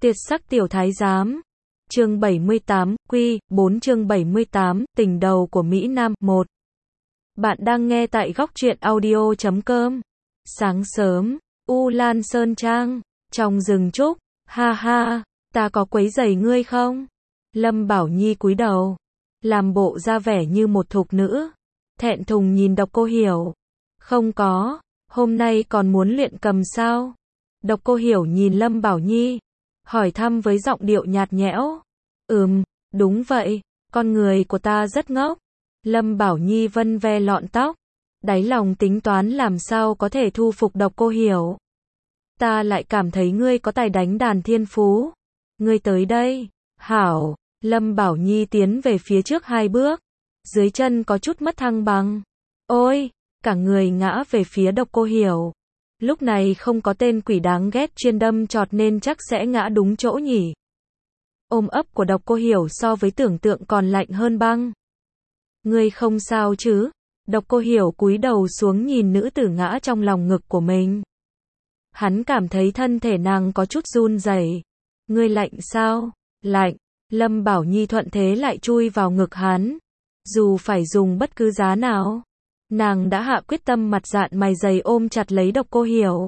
Tuyệt sắc tiểu thái giám. Chương 78, Quy 4 chương 78, tình đầu của Mỹ Nam 1. Bạn đang nghe tại góc truyện audio.com. Sáng sớm, U Lan Sơn Trang, trong rừng trúc, ha ha, ta có quấy rầy ngươi không? Lâm Bảo Nhi cúi đầu, làm bộ ra vẻ như một thục nữ, thẹn thùng nhìn Độc Cô Hiểu. Không có, hôm nay còn muốn luyện cầm sao? Độc Cô Hiểu nhìn Lâm Bảo Nhi, hỏi thăm với giọng điệu nhạt nhẽo. Đúng vậy, con người của ta rất ngốc. Lâm Bảo Nhi vân ve lọn tóc, đáy lòng tính toán làm sao có thể thu phục Độc Cô Hiểu. Ta lại cảm thấy ngươi có tài đánh đàn thiên phú. Ngươi tới đây, hảo. Lâm Bảo Nhi tiến về phía trước 2 bước, dưới chân có chút mất thăng bằng. Ôi, cả người ngã về phía Độc Cô Hiểu. Lúc này không có tên quỷ đáng ghét chuyên đâm chọt nên chắc sẽ ngã đúng chỗ nhỉ. Ôm ấp của Độc Cô Hiểu so với tưởng tượng còn lạnh hơn băng. Ngươi không sao chứ? Độc Cô Hiểu cúi đầu xuống nhìn nữ tử ngã trong lòng ngực của mình. Hắn cảm thấy thân thể nàng có chút run rẩy. Ngươi lạnh sao? Lạnh. Lâm Bảo Nhi thuận thế lại chui vào ngực hắn. Dù phải dùng bất cứ giá nào, nàng đã hạ quyết tâm mặt dạn mày dày ôm chặt lấy Độc Cô Hiểu.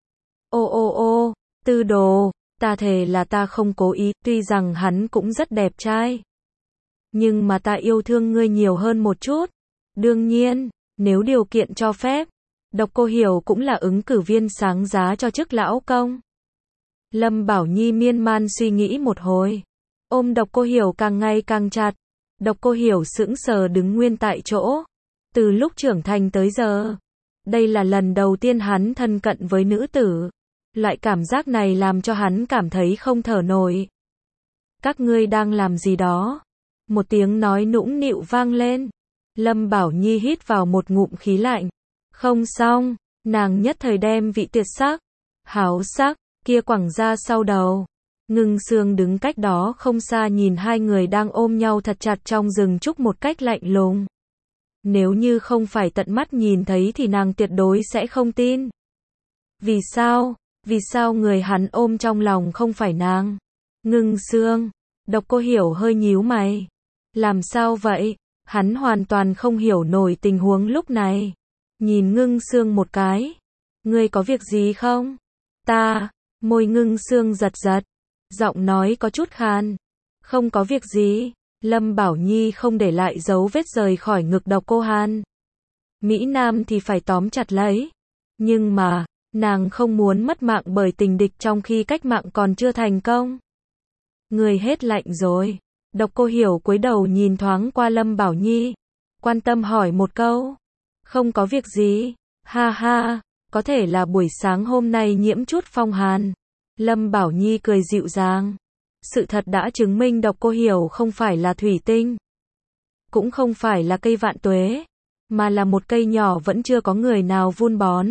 Ô, Tư Đồ, ta thề là ta không cố ý, tuy rằng hắn cũng rất đẹp trai. Nhưng mà ta yêu thương ngươi nhiều hơn một chút. Đương nhiên, nếu điều kiện cho phép, Độc Cô Hiểu cũng là ứng cử viên sáng giá cho chức lão công. Lâm Bảo Nhi miên man suy nghĩ một hồi, ôm Độc Cô Hiểu càng ngày càng chặt. Độc Cô Hiểu sững sờ đứng nguyên tại chỗ. Từ lúc trưởng thành tới giờ, đây là lần đầu tiên hắn thân cận với nữ tử. Loại cảm giác này làm cho hắn cảm thấy không thở nổi. Các ngươi đang làm gì đó? Một tiếng nói nũng nịu vang lên. Lâm Bảo Nhi hít vào một ngụm khí lạnh. Không xong, nàng nhất thời đem vị tuyệt sắc, háo sắc kia quẳng ra sau đầu. Ngưng Sương đứng cách đó không xa nhìn hai người đang ôm nhau thật chặt trong rừng trúc một cách lạnh lùng. Nếu như không phải tận mắt nhìn thấy thì nàng tuyệt đối sẽ không tin. Vì sao? Vì sao người hắn ôm trong lòng không phải nàng? Ngưng Sương. Độc Cô Hiểu hơi nhíu mày. Làm sao vậy? Hắn hoàn toàn không hiểu nổi tình huống lúc này. Nhìn Ngưng Sương một cái. Ngươi có việc gì không? Ta. Môi Ngưng Sương giật giật. Giọng nói có chút khan. Không có việc gì. Lâm Bảo Nhi không để lại dấu vết rời khỏi ngực Độc Cô Hàn. Mỹ Nam thì phải tóm chặt lấy. Nhưng mà, nàng không muốn mất mạng bởi tình địch trong khi cách mạng còn chưa thành công. Người hết lạnh rồi. Độc Cô Hiểu cúi đầu nhìn thoáng qua Lâm Bảo Nhi, quan tâm hỏi một câu. Không có việc gì. Ha ha, có thể là buổi sáng hôm nay nhiễm chút phong hàn. Lâm Bảo Nhi cười dịu dàng. Sự thật đã chứng minh Độc Cô Hiểu không phải là thủy tinh, cũng không phải là cây vạn tuế, mà là một cây nhỏ vẫn chưa có người nào vun bón.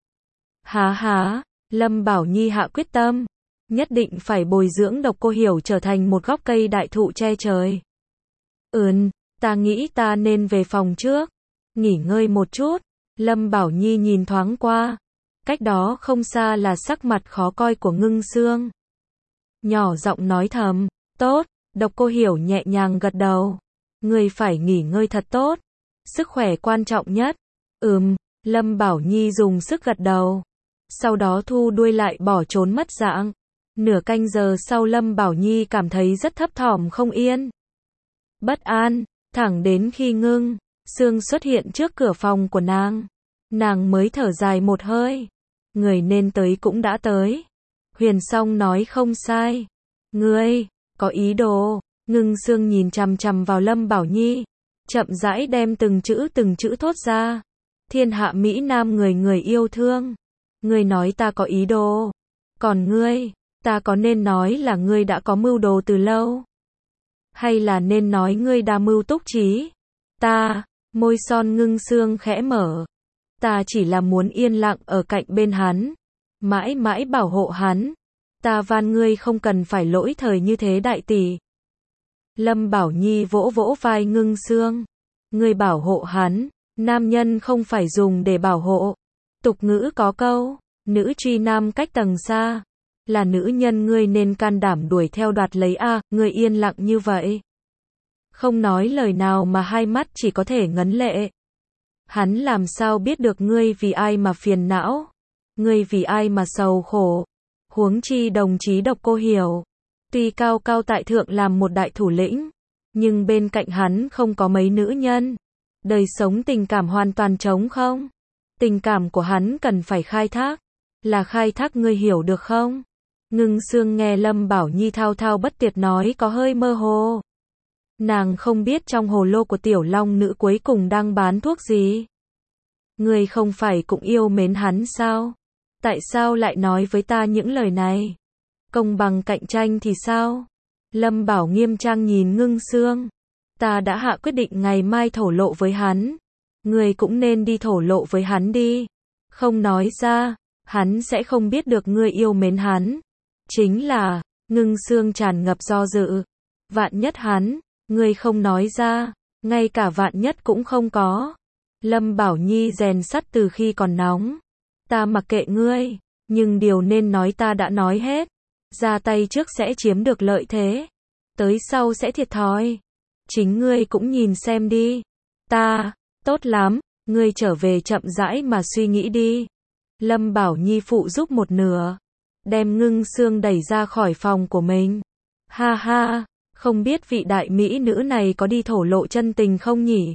Há, Lâm Bảo Nhi hạ quyết tâm, nhất định phải bồi dưỡng Độc Cô Hiểu trở thành một gốc cây đại thụ che trời. Ta nghĩ ta nên về phòng trước, nghỉ ngơi một chút. Lâm Bảo Nhi nhìn thoáng qua, cách đó không xa là sắc mặt khó coi của Ngưng Sương. Nhỏ giọng nói thầm, tốt. Độc Cô Hiểu nhẹ nhàng gật đầu. Ngươi phải nghỉ ngơi thật tốt, sức khỏe quan trọng nhất. Lâm Bảo Nhi dùng sức gật đầu, sau đó thu đuôi lại bỏ trốn mất dạng. Nửa canh giờ sau Lâm Bảo Nhi cảm thấy rất thấp thỏm không yên, bất an, thẳng đến khi Ngưng Sương xuất hiện trước cửa phòng của nàng mới thở dài một hơi. Người nên tới cũng đã tới. Huyền Song nói không sai. Ngươi có ý đồ. Ngưng Sương nhìn chằm chằm vào Lâm Bảo Nhi, chậm rãi đem từng chữ thốt ra. Thiên hạ Mỹ Nam người người yêu thương. Ngươi nói ta có ý đồ. Còn ngươi, ta có nên nói là ngươi đã có mưu đồ từ lâu? Hay là nên nói ngươi đa mưu túc trí? Môi son Ngưng Sương khẽ mở. Ta chỉ là muốn yên lặng ở cạnh bên hắn, mãi mãi bảo hộ hắn. Ta van ngươi không cần phải lỗi thời như thế đại tỷ. Lâm Bảo Nhi vỗ vỗ vai Ngưng Sương. Ngươi bảo hộ hắn, nam nhân không phải dùng để bảo hộ. Tục ngữ có câu, nữ truy nam cách tầng xa. Là nữ nhân ngươi nên can đảm đuổi theo đoạt lấy a, ngươi yên lặng như vậy. Không nói lời nào mà hai mắt chỉ có thể ngấn lệ. Hắn làm sao biết được ngươi vì ai mà phiền não, ngươi vì ai mà sầu khổ. Huống chi đồng chí Độc Cô hiểu, tuy cao cao tại thượng làm một đại thủ lĩnh, nhưng bên cạnh hắn không có mấy nữ nhân. Đời sống tình cảm hoàn toàn trống không. Tình cảm của hắn cần phải khai thác. Là khai thác, ngươi hiểu được không? Ngưng Sương nghe Lâm Bảo Nhi thao thao bất tuyệt nói có hơi mơ hồ. Nàng không biết trong hồ lô của Tiểu Long Nữ cuối cùng đang bán thuốc gì. Ngươi không phải cũng yêu mến hắn sao? Tại sao lại nói với ta những lời này? Công bằng cạnh tranh thì sao? Lâm Bảo nghiêm trang nhìn Ngưng Sương. Ta đã hạ quyết định ngày mai thổ lộ với hắn. Ngươi cũng nên đi thổ lộ với hắn đi. Không nói ra, hắn sẽ không biết được ngươi yêu mến hắn. Chính là, Ngưng Sương tràn ngập do dự. Vạn nhất hắn, ngươi không nói ra, ngay cả vạn nhất cũng không có. Lâm Bảo Nhi rèn sắt từ khi còn nóng. Ta mặc kệ ngươi, nhưng điều nên nói ta đã nói hết. Ra tay trước sẽ chiếm được lợi thế, tới sau sẽ thiệt thòi. Chính ngươi cũng nhìn xem đi. Tốt lắm, ngươi trở về chậm rãi mà suy nghĩ đi. Lâm Bảo Nhi phụ giúp một nửa, đem Ngưng Sương đẩy ra khỏi phòng của mình. Ha ha, không biết vị đại mỹ nữ này có đi thổ lộ chân tình không nhỉ?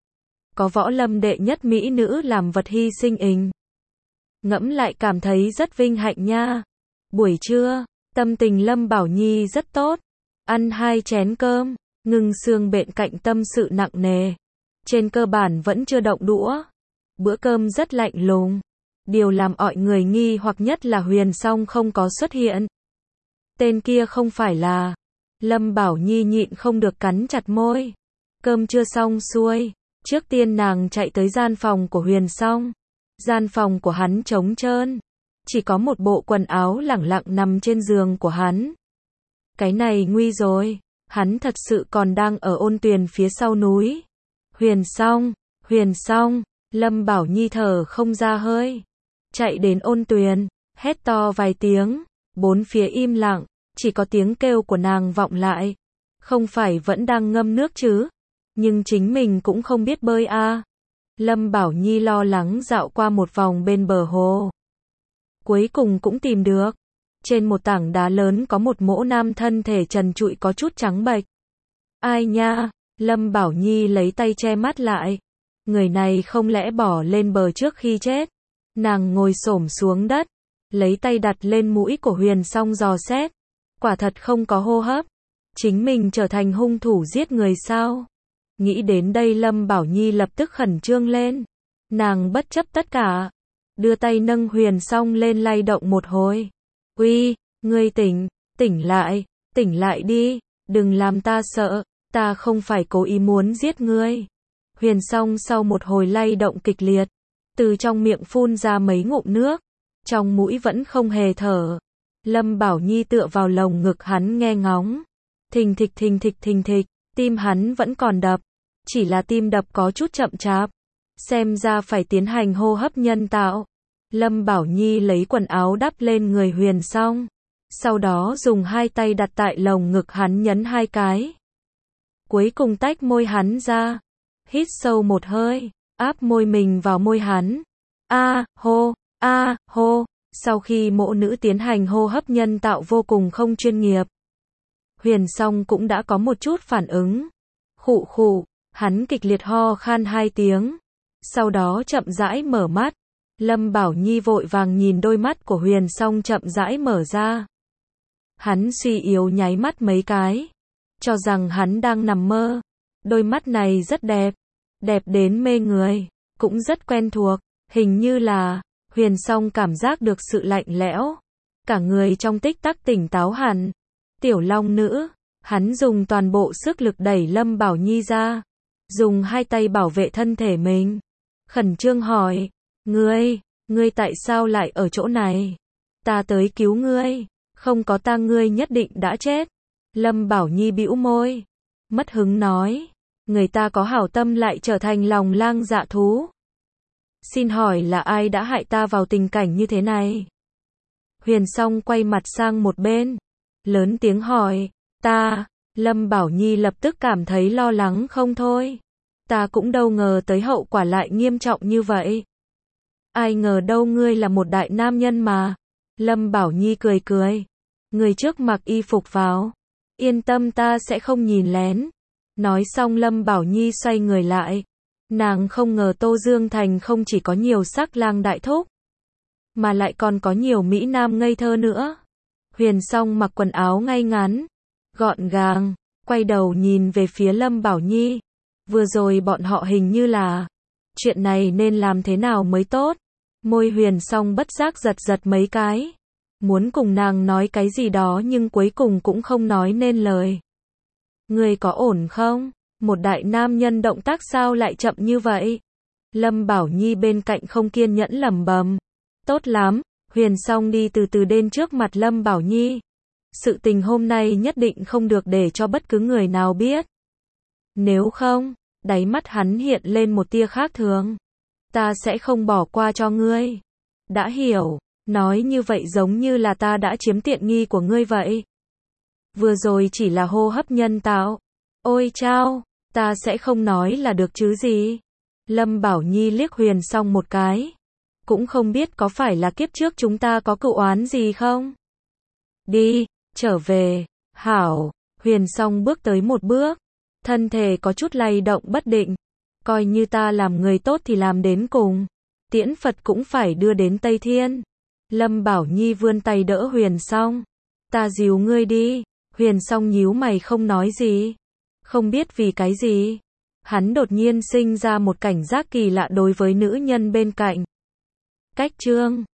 Có võ lâm đệ nhất mỹ nữ làm vật hy sinh ình. Ngẫm lại cảm thấy rất vinh hạnh nha. Buổi trưa, tâm tình Lâm Bảo Nhi rất tốt. Ăn 2 chén cơm, Ngưng Sương bên cạnh tâm sự nặng nề. Trên cơ bản vẫn chưa động đũa. Bữa cơm rất lạnh lùng. Điều làm mọi người nghi hoặc nhất là Huyền Song không có xuất hiện. Tên kia không phải là... Lâm Bảo Nhi nhịn không được cắn chặt môi. Cơm chưa xong xuôi, trước tiên nàng chạy tới gian phòng của Huyền Song. Gian phòng của hắn trống trơn, chỉ có một bộ quần áo lẳng lặng nằm trên giường của hắn. Cái này nguy rồi, hắn thật sự còn đang ở Ôn Tuyền phía sau núi. Huyền Song, Lâm Bảo Nhi thở không ra hơi. Chạy đến Ôn Tuyền, hét to vài tiếng, bốn phía im lặng, chỉ có tiếng kêu của nàng vọng lại. Không phải vẫn đang ngâm nước chứ? Nhưng chính mình cũng không biết bơi à. Lâm Bảo Nhi lo lắng dạo qua một vòng bên bờ hồ. Cuối cùng cũng tìm được. Trên một tảng đá lớn có một mỗ nam thân thể trần trụi có chút trắng bệch. Ai nha? Lâm Bảo Nhi lấy tay che mắt lại. Người này không lẽ bỏ lên bờ trước khi chết? Nàng ngồi xổm xuống đất, lấy tay đặt lên mũi của Huyền Song dò xét. Quả thật không có hô hấp. Chính mình trở thành hung thủ giết người sao? Nghĩ đến đây Lâm Bảo Nhi lập tức khẩn trương lên. Nàng bất chấp tất cả, đưa tay nâng Huyền Song lên lay động một hồi. Uy, ngươi tỉnh lại đi, đừng làm ta sợ, ta không phải cố ý muốn giết ngươi. Huyền Song sau một hồi lay động kịch liệt, từ trong miệng phun ra mấy ngụm nước, trong mũi vẫn không hề thở. Lâm Bảo Nhi tựa vào lồng ngực hắn nghe ngóng. Thình thịch, tim hắn vẫn còn đập, chỉ là tim đập có chút chậm chạp. Xem ra phải tiến hành hô hấp nhân tạo. Lâm Bảo Nhi lấy quần áo đắp lên người Huyền Song, sau đó dùng 2 tay đặt tại lồng ngực hắn nhấn 2 cái. Cuối cùng tách môi hắn ra, hít sâu một hơi, áp môi mình vào môi hắn. A hô. Sau khi mộ nữ tiến hành hô hấp nhân tạo vô cùng không chuyên nghiệp, Huyền Song cũng đã có một chút phản ứng. Khụ, hắn kịch liệt ho khan 2 tiếng, sau đó chậm rãi mở mắt. Lâm Bảo Nhi vội vàng nhìn đôi mắt của Huyền Song chậm rãi mở ra. Hắn suy yếu nháy mắt mấy cái, cho rằng hắn đang nằm mơ. Đôi mắt này rất đẹp, đẹp đến mê người, cũng rất quen thuộc, hình như là... Huyền Song cảm giác được sự lạnh lẽo, cả người trong tích tắc tỉnh táo hẳn. Tiểu Long Nữ, hắn dùng toàn bộ sức lực đẩy Lâm Bảo Nhi ra, dùng 2 tay bảo vệ thân thể mình. Khẩn trương hỏi, ngươi tại sao lại ở chỗ này? Ta tới cứu ngươi, không có ta ngươi nhất định đã chết. Lâm Bảo Nhi bĩu môi, mất hứng nói, người ta có hảo tâm lại trở thành lòng lang dạ thú. Xin hỏi là ai đã hại ta vào tình cảnh như thế này? Huyền Song quay mặt sang một bên, lớn tiếng hỏi, ta, Lâm Bảo Nhi lập tức cảm thấy lo lắng không thôi. Ta cũng đâu ngờ tới hậu quả lại nghiêm trọng như vậy. Ai ngờ đâu ngươi là một đại nam nhân mà. Lâm Bảo Nhi cười cười. Người trước mặc y phục vào. Yên tâm ta sẽ không nhìn lén. Nói xong Lâm Bảo Nhi xoay người lại. Nàng không ngờ Tô Dương Thành không chỉ có nhiều sắc lang đại thúc, mà lại còn có nhiều mỹ nam ngây thơ nữa. Huyền Song mặc quần áo ngay ngắn, gọn gàng, quay đầu nhìn về phía Lâm Bảo Nhi. Vừa rồi bọn họ hình như là, chuyện này nên làm thế nào mới tốt? Môi Huyền Song bất giác giật giật mấy cái, muốn cùng nàng nói cái gì đó nhưng cuối cùng cũng không nói nên lời. Ngươi có ổn không? Một đại nam nhân động tác sao lại chậm như vậy? Lâm Bảo Nhi bên cạnh không kiên nhẫn lẩm bẩm. Tốt lắm, Huyền Song đi từ từ đến trước mặt Lâm Bảo Nhi. Sự tình hôm nay nhất định không được để cho bất cứ người nào biết. Nếu không, đáy mắt hắn hiện lên một tia khác thường. Ta sẽ không bỏ qua cho ngươi. Đã hiểu, nói như vậy giống như là ta đã chiếm tiện nghi của ngươi vậy. Vừa rồi chỉ là hô hấp nhân tạo. Ôi chao, ta sẽ không nói là được chứ gì. Lâm Bảo Nhi liếc Huyền Song một cái. Cũng không biết có phải là kiếp trước chúng ta có cựu oán gì không? Đi, trở về. Hảo, Huyền Song bước tới một bước. Thân thể có chút lay động bất định. Coi như ta làm người tốt thì làm đến cùng. Tiễn Phật cũng phải đưa đến Tây Thiên. Lâm Bảo Nhi vươn tay đỡ Huyền Song. Ta dìu ngươi đi. Huyền Song nhíu mày không nói gì. Không biết vì cái gì. Hắn đột nhiên sinh ra một cảnh giác kỳ lạ đối với nữ nhân bên cạnh. Cách chương